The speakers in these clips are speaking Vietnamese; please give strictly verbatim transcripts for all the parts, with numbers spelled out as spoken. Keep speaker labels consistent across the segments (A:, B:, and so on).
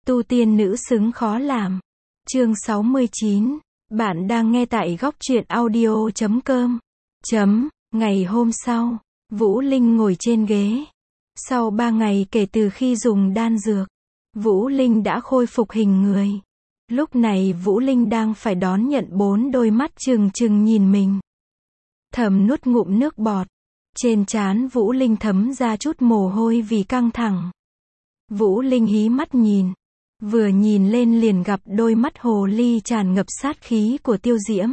A: Tu tiên nữ xứng khó làm. Chương sáu mươi chín. Bạn đang nghe tại góc truyện audio chấm com. Chấm. Ngày hôm sau, Vũ Linh ngồi trên ghế. Sau ba ngày kể từ khi dùng đan dược, Vũ Linh đã khôi phục hình người. Lúc này Vũ Linh đang phải đón nhận bốn đôi mắt trừng trừng nhìn mình. Thầm nuốt ngụm nước bọt. Trên trán Vũ Linh thấm ra chút mồ hôi vì căng thẳng. Vũ Linh hí mắt nhìn. Vừa nhìn lên liền gặp đôi mắt hồ ly tràn ngập sát khí của Tiêu Diễm.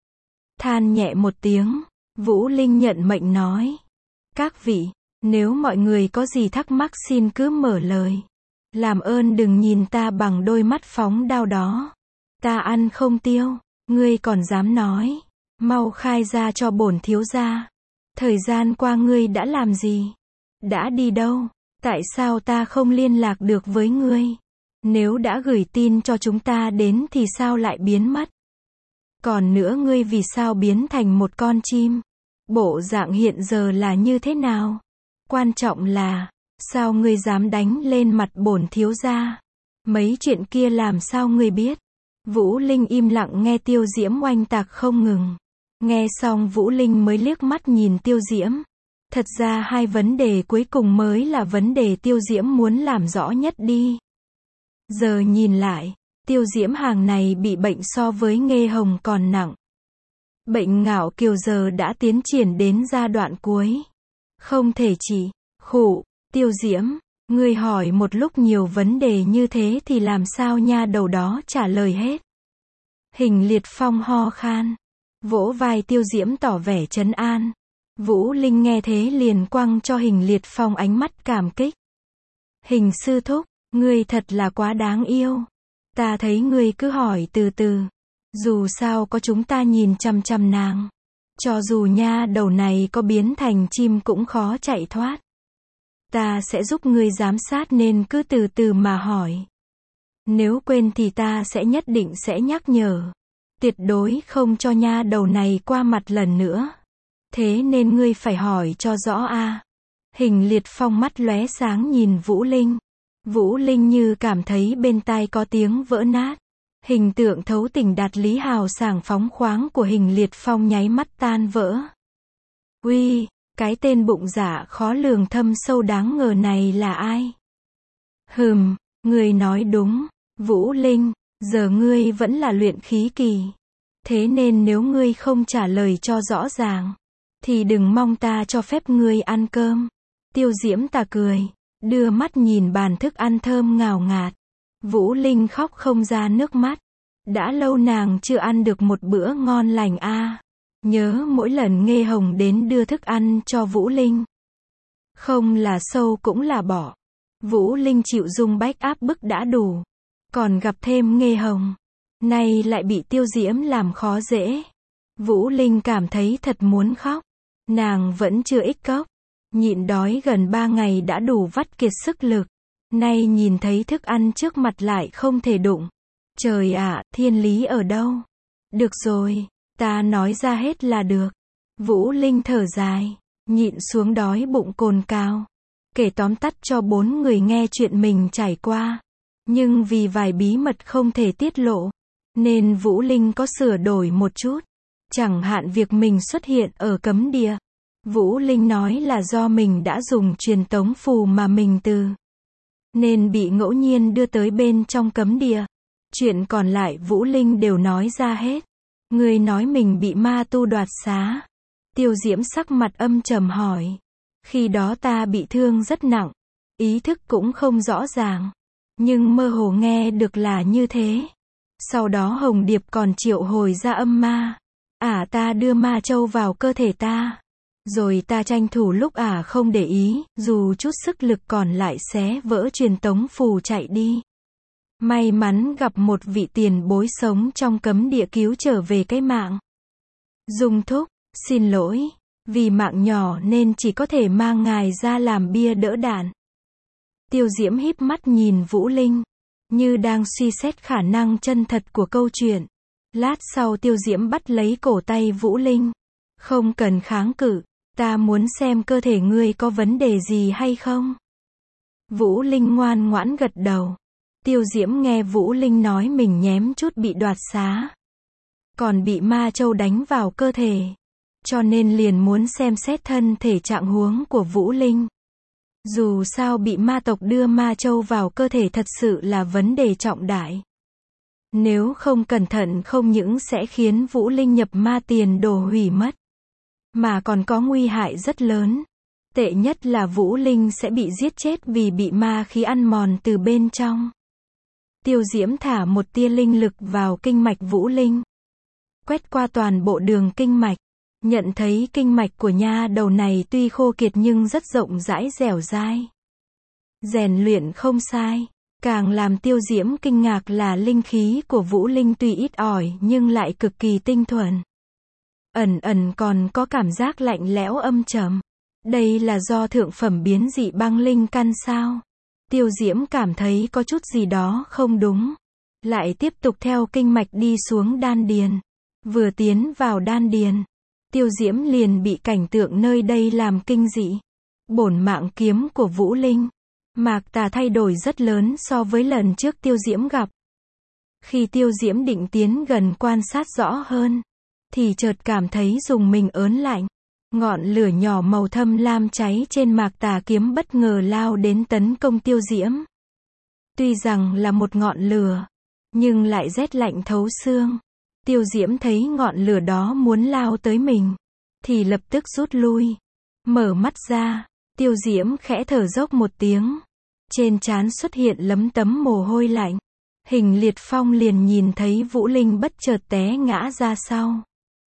A: Than nhẹ một tiếng, Vũ Linh nhận mệnh nói. Các vị, nếu mọi người có gì thắc mắc xin cứ mở lời. Làm ơn đừng nhìn ta bằng đôi mắt phóng đao đó. Ta ăn không tiêu, ngươi còn dám nói. Mau khai ra cho bổn thiếu gia. Thời gian qua ngươi đã làm gì? Đã đi đâu? Tại sao ta không liên lạc được với ngươi? Nếu đã gửi tin cho chúng ta đến thì sao lại biến mất? Còn nữa ngươi vì sao biến thành một con chim? Bộ dạng hiện giờ là như thế nào? Quan trọng là, sao ngươi dám đánh lên mặt bổn thiếu gia? Mấy chuyện kia làm sao ngươi biết? Vũ Linh im lặng nghe Tiêu Diễm oanh tạc không ngừng. Nghe xong Vũ Linh mới liếc mắt nhìn Tiêu Diễm. Thật ra hai vấn đề cuối cùng mới là vấn đề Tiêu Diễm muốn làm rõ nhất đi. Giờ nhìn lại, Tiêu Diễm hàng này bị bệnh so với Nghê Hồng còn nặng. Bệnh ngạo kiều giờ đã tiến triển đến giai đoạn cuối. Không thể chỉ, khụ, Tiêu Diễm, ngươi hỏi một lúc nhiều vấn đề như thế thì làm sao nha đầu đó trả lời hết. Hình Liệt Phong ho khan, vỗ vai Tiêu Diễm tỏ vẻ trấn an. Vũ Linh nghe thế liền quăng cho Hình Liệt Phong ánh mắt cảm kích. Hình sư thúc, ngươi thật là quá đáng yêu. Ta thấy ngươi cứ hỏi từ từ. Dù sao có chúng ta nhìn chằm chằm nàng. Cho dù nha đầu này có biến thành chim cũng khó chạy thoát. Ta sẽ giúp ngươi giám sát nên cứ từ từ mà hỏi. Nếu quên thì ta sẽ nhất định sẽ nhắc nhở. Tuyệt đối không cho nha đầu này qua mặt lần nữa. Thế nên ngươi phải hỏi cho rõ a. À. Hình Liệt Phong mắt lóe sáng nhìn Vũ Linh. Vũ Linh như cảm thấy bên tai có tiếng vỡ nát. Hình tượng thấu tình đạt lý hào sảng phóng khoáng của Hình Liệt Phong nháy mắt tan vỡ. Uy, cái tên bụng dạ khó lường thâm sâu đáng ngờ này là ai? Hừm, ngươi nói đúng, Vũ Linh, giờ ngươi vẫn là luyện khí kỳ. Thế nên nếu ngươi không trả lời cho rõ ràng, thì đừng mong ta cho phép ngươi ăn cơm. Tiêu Diễm tà cười, đưa mắt nhìn bàn thức ăn thơm ngào ngạt. Vũ Linh khóc không ra nước mắt. Đã lâu nàng chưa ăn được một bữa ngon lành a. À. Nhớ mỗi lần Nghê Hồng đến đưa thức ăn cho Vũ Linh. Không là sâu cũng là bỏ. Vũ Linh chịu dung bách áp bức đã đủ. Còn gặp thêm Nghê Hồng. Nay lại bị Tiêu Diễm làm khó dễ. Vũ Linh cảm thấy thật muốn khóc. Nàng vẫn chưa ích cốc. Nhịn đói gần ba ngày đã đủ vắt kiệt sức lực. Nay nhìn thấy thức ăn trước mặt lại không thể đụng. Trời ạ, à, thiên lý ở đâu? Được rồi, ta nói ra hết là được. Vũ Linh thở dài, nhịn xuống đói bụng cồn cào. Kể tóm tắt cho bốn người nghe chuyện mình trải qua. Nhưng vì vài bí mật không thể tiết lộ, nên Vũ Linh có sửa đổi một chút. Chẳng hạn việc mình xuất hiện ở cấm địa. Vũ Linh nói là do mình đã dùng truyền tống phù mà mình từ. Nên bị ngẫu nhiên đưa tới bên trong cấm địa. Chuyện còn lại Vũ Linh đều nói ra hết. Người nói mình bị ma tu đoạt xá. Tiêu Diễm sắc mặt âm trầm hỏi. Khi đó ta bị thương rất nặng. Ý thức cũng không rõ ràng. Nhưng mơ hồ nghe được là như thế. Sau đó Hồng Điệp còn triệu hồi ra âm ma. Ả à, ta đưa ma châu vào cơ thể ta. Rồi ta tranh thủ lúc ả à không để ý, dù chút sức lực còn lại xé vỡ truyền tống phù chạy đi. May mắn gặp một vị tiền bối sống trong cấm địa cứu trở về cái mạng. Dung thúc, xin lỗi, vì mạng nhỏ nên chỉ có thể mang ngài ra làm bia đỡ đạn. Tiêu Diễm híp mắt nhìn Vũ Linh, như đang suy xét khả năng chân thật của câu chuyện. Lát sau Tiêu Diễm bắt lấy cổ tay Vũ Linh. Không cần kháng cự. Ta muốn xem cơ thể ngươi có vấn đề gì hay không. Vũ Linh ngoan ngoãn gật đầu. Tiêu Diễm nghe Vũ Linh nói mình nhém chút bị đoạt xá, còn bị ma châu đánh vào cơ thể, cho nên liền muốn xem xét thân thể trạng huống của Vũ Linh. Dù sao bị ma tộc đưa ma châu vào cơ thể thật sự là vấn đề trọng đại. Nếu không cẩn thận không những sẽ khiến Vũ Linh nhập ma tiền đồ hủy mất, mà còn có nguy hại rất lớn. Tệ nhất là Vũ Linh sẽ bị giết chết vì bị ma khí ăn mòn từ bên trong. Tiêu Diễm thả một tia linh lực vào kinh mạch Vũ Linh, quét qua toàn bộ đường kinh mạch, nhận thấy kinh mạch của nha đầu này tuy khô kiệt nhưng rất rộng rãi dẻo dai. Rèn luyện không sai. Càng làm Tiêu Diễm kinh ngạc là linh khí của Vũ Linh tuy ít ỏi nhưng lại cực kỳ tinh thuần. Ẩn ẩn còn có cảm giác lạnh lẽo âm trầm. Đây là do thượng phẩm biến dị băng linh căn sao? Tiêu Diễm cảm thấy có chút gì đó không đúng. Lại tiếp tục theo kinh mạch đi xuống đan điền. Vừa tiến vào đan điền, Tiêu Diễm liền bị cảnh tượng nơi đây làm kinh dị. Bổn mạng kiếm của Vũ Linh, Mạc Tà thay đổi rất lớn so với lần trước Tiêu Diễm gặp. Khi Tiêu Diễm định tiến gần quan sát rõ hơn, thì chợt cảm thấy dùng mình ớn lạnh. Ngọn lửa nhỏ màu thâm lam cháy trên Mạc Tà kiếm bất ngờ lao đến tấn công Tiêu Diễm. Tuy rằng là một ngọn lửa, nhưng lại rét lạnh thấu xương. Tiêu Diễm thấy ngọn lửa đó muốn lao tới mình, thì lập tức rút lui. Mở mắt ra, Tiêu Diễm khẽ thở dốc một tiếng. Trên trán xuất hiện lấm tấm mồ hôi lạnh. Hình Liệt Phong liền nhìn thấy Vũ Linh bất chợt té ngã ra sau.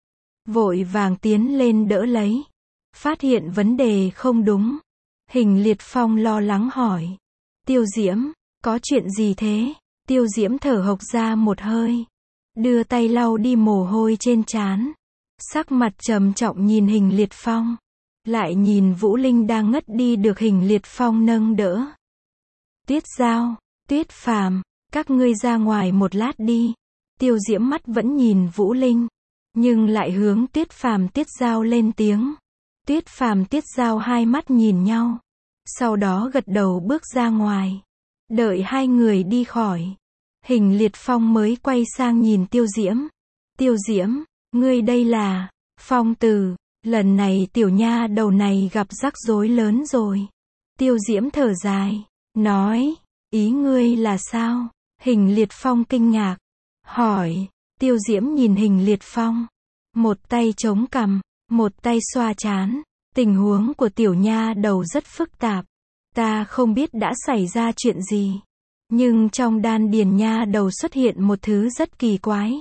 A: Vội vàng tiến lên đỡ lấy. Phát hiện vấn đề không đúng. Hình Liệt Phong lo lắng hỏi. Tiêu Diễm, có chuyện gì thế? Tiêu Diễm thở hộc ra một hơi. Đưa tay lau đi mồ hôi trên trán. Sắc mặt trầm trọng nhìn Hình Liệt Phong. Lại nhìn Vũ Linh đang ngất đi được Hình Liệt Phong nâng đỡ. Tuyết Giao, Tuyết Phàm, các ngươi ra ngoài một lát đi. Tiêu Diễm mắt vẫn nhìn Vũ Linh, nhưng lại hướng Tuyết Phàm Tuyết Giao lên tiếng. Tuyết Phàm Tuyết Giao hai mắt nhìn nhau, sau đó gật đầu bước ra ngoài. Đợi hai người đi khỏi, Hình Liệt Phong mới quay sang nhìn Tiêu Diễm. Tiêu Diễm, ngươi đây là Phong Từ, lần này tiểu nha đầu này gặp rắc rối lớn rồi. Tiêu Diễm thở dài, nói, ý ngươi là sao? Hình Liệt Phong kinh ngạc, hỏi. Tiêu Diễm nhìn Hình Liệt Phong, một tay chống cằm, một tay xoa trán. Tình huống của tiểu nha đầu rất phức tạp. Ta không biết đã xảy ra chuyện gì, nhưng trong đan điền nha đầu xuất hiện một thứ rất kỳ quái.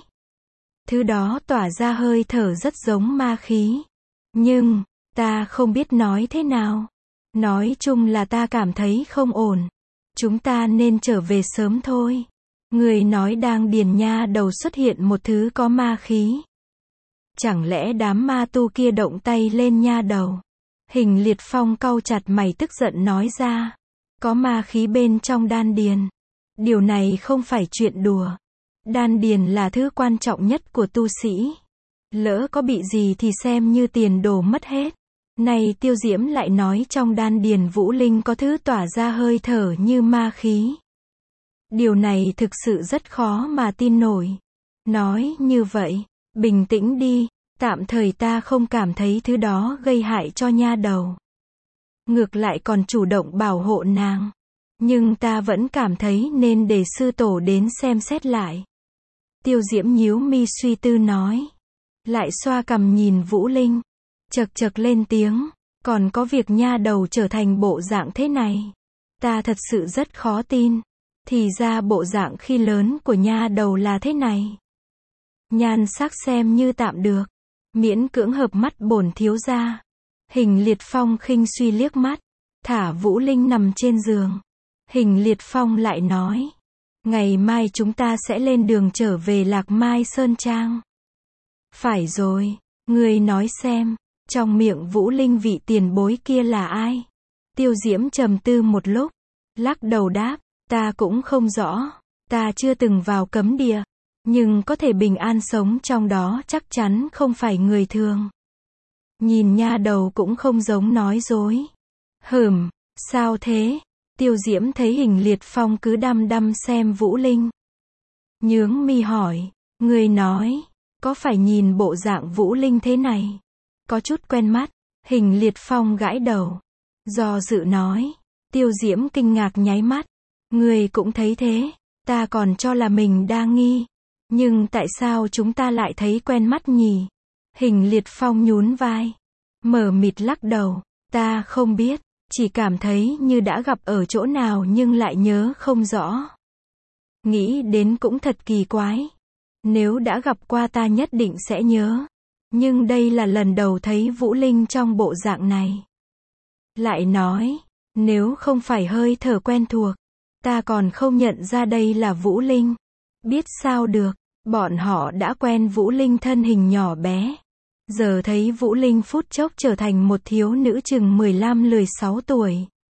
A: Thứ đó tỏa ra hơi thở rất giống ma khí. Nhưng, ta không biết nói thế nào. Nói chung là ta cảm thấy không ổn. Chúng ta nên trở về sớm thôi. Người nói đang điền nha đầu xuất hiện một thứ có ma khí. Chẳng lẽ đám ma tu kia động tay lên nha đầu? Hình Liệt Phong cau chặt mày tức giận nói ra. Có ma khí bên trong đan điền. Điều này không phải chuyện đùa. Đan điền là thứ quan trọng nhất của tu sĩ. Lỡ có bị gì thì xem như tiền đồ mất hết. Này Tiêu Diễm lại nói trong đan điền Vũ Linh có thứ tỏa ra hơi thở như ma khí. Điều này thực sự rất khó mà tin nổi. Nói như vậy, bình tĩnh đi, tạm thời ta không cảm thấy thứ đó gây hại cho nha đầu. Ngược lại còn chủ động bảo hộ nàng. Nhưng ta vẫn cảm thấy nên để sư tổ đến xem xét lại. Tiêu Diễm nhíu mi suy tư nói. Lại xoa cằm nhìn Vũ Linh. Chật chật lên tiếng. Còn có việc nha đầu trở thành bộ dạng thế này. Ta thật sự rất khó tin. Thì ra bộ dạng khi lớn của nha đầu là thế này. Nhan sắc xem như tạm được. Miễn cưỡng hợp mắt bổn thiếu gia. Hình Liệt Phong khinh suy liếc mắt. Thả Vũ Linh nằm trên giường. Hình Liệt Phong lại nói. Ngày mai chúng ta sẽ lên đường trở về Lạc Mai Sơn Trang. Phải rồi, ngươi nói xem, trong miệng Vũ Linh vị tiền bối kia là ai? Tiêu Diễm trầm tư một lúc, lắc đầu đáp, ta cũng không rõ, ta chưa từng vào cấm địa, nhưng có thể bình an sống trong đó chắc chắn không phải người thường. Nhìn nha đầu cũng không giống nói dối. Hừm, sao thế? Tiêu Diễm thấy Hình Liệt Phong cứ đăm đăm xem Vũ Linh. Nhướng mi hỏi, người nói, có phải nhìn bộ dạng Vũ Linh thế này? Có chút quen mắt. Hình Liệt Phong gãi đầu. Do dự nói. Tiêu Diễm kinh ngạc nháy mắt. Người cũng thấy thế. Ta còn cho là mình đa nghi. Nhưng tại sao chúng ta lại thấy quen mắt nhỉ? Hình Liệt Phong nhún vai. Mờ mịt lắc đầu. Ta không biết. Chỉ cảm thấy như đã gặp ở chỗ nào nhưng lại nhớ không rõ. Nghĩ đến cũng thật kỳ quái. Nếu đã gặp qua ta nhất định sẽ nhớ. Nhưng đây là lần đầu thấy Vũ Linh trong bộ dạng này. Lại nói, nếu không phải hơi thở quen thuộc, ta còn không nhận ra đây là Vũ Linh. Biết sao được, bọn họ đã quen Vũ Linh thân hình nhỏ bé. Giờ thấy Vũ Linh phút chốc trở thành một thiếu nữ chừng mười lăm mười sáu tuổi.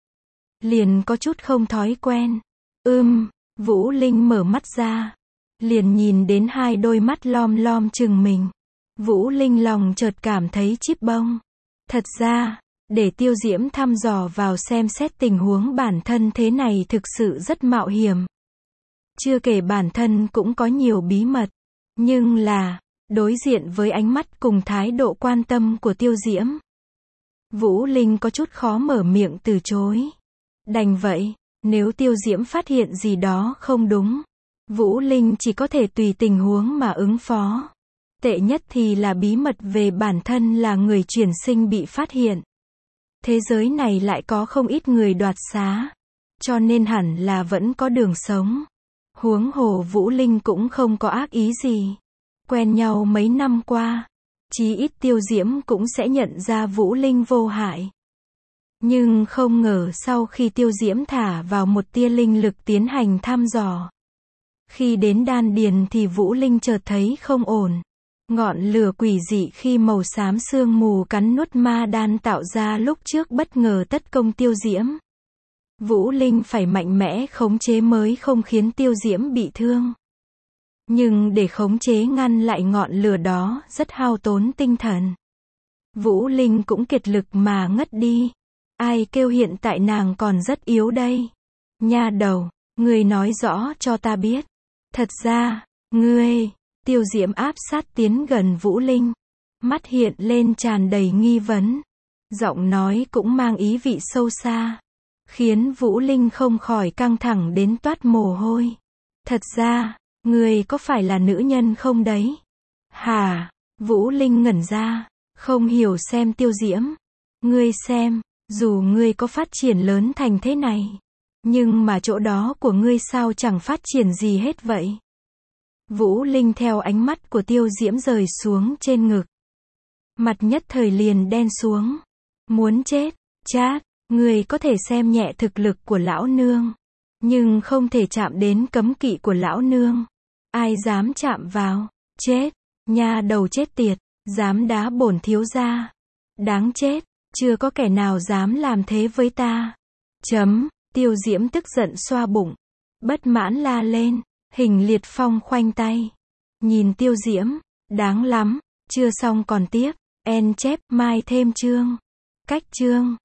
A: Liền có chút không thói quen. Ưm, Vũ Linh mở mắt ra. Liền nhìn đến hai đôi mắt lom lom chừng mình. Vũ Linh lòng chợt cảm thấy chíp bông. Thật ra, để Tiêu Diễm thăm dò vào xem xét tình huống bản thân thế này thực sự rất mạo hiểm. Chưa kể bản thân cũng có nhiều bí mật. Nhưng là, đối diện với ánh mắt cùng thái độ quan tâm của Tiêu Diễm, Vũ Linh có chút khó mở miệng từ chối. Đành vậy, nếu Tiêu Diễm phát hiện gì đó không đúng, Vũ Linh chỉ có thể tùy tình huống mà ứng phó. Tệ nhất thì là bí mật về bản thân là người chuyển sinh bị phát hiện. Thế giới này lại có không ít người đoạt xá. Cho nên hẳn là vẫn có đường sống. Huống hồ Vũ Linh cũng không có ác ý gì. Quen nhau mấy năm qua, chí ít Tiêu Diễm cũng sẽ nhận ra Vũ Linh vô hại. Nhưng không ngờ sau khi Tiêu Diễm thả vào một tia linh lực tiến hành thăm dò, khi đến đan điền thì Vũ Linh chợt thấy không ổn. Ngọn lửa quỷ dị khi màu xám sương mù cắn nuốt ma đan tạo ra lúc trước bất ngờ tấn công Tiêu Diễm. Vũ Linh phải mạnh mẽ khống chế mới không khiến Tiêu Diễm bị thương. Nhưng để khống chế ngăn lại ngọn lửa đó rất hao tốn tinh thần. Vũ Linh cũng kiệt lực mà ngất đi. Ai kêu hiện tại nàng còn rất yếu đây. Nha đầu, ngươi nói rõ cho ta biết. Thật ra, ngươi... Tiêu Diễm áp sát tiến gần Vũ Linh. Mắt hiện lên tràn đầy nghi vấn. Giọng nói cũng mang ý vị sâu xa. Khiến Vũ Linh không khỏi căng thẳng đến toát mồ hôi. Thật ra, ngươi có phải là nữ nhân không đấy? Hả? Vũ Linh ngẩn ra. Không hiểu xem Tiêu Diễm. Ngươi xem, dù ngươi có phát triển lớn thành thế này. Nhưng mà chỗ đó của ngươi sao chẳng phát triển gì hết vậy? Vũ Linh theo ánh mắt của Tiêu Diễm rời xuống trên ngực. Mặt nhất thời liền đen xuống. Muốn chết, chát, người có thể xem nhẹ thực lực của lão nương. Nhưng không thể chạm đến cấm kỵ của lão nương. Ai dám chạm vào, chết, nha đầu chết tiệt, dám đá bổn thiếu gia. Đáng chết, chưa có kẻ nào dám làm thế với ta. Chấm, Tiêu Diễm tức giận xoa bụng. Bất mãn la lên. Hình Liệt Phong khoanh tay. Nhìn Tiêu Diễm, đáng lắm, chưa xong còn tiếp. En chép, mai thêm chương. Cách chương.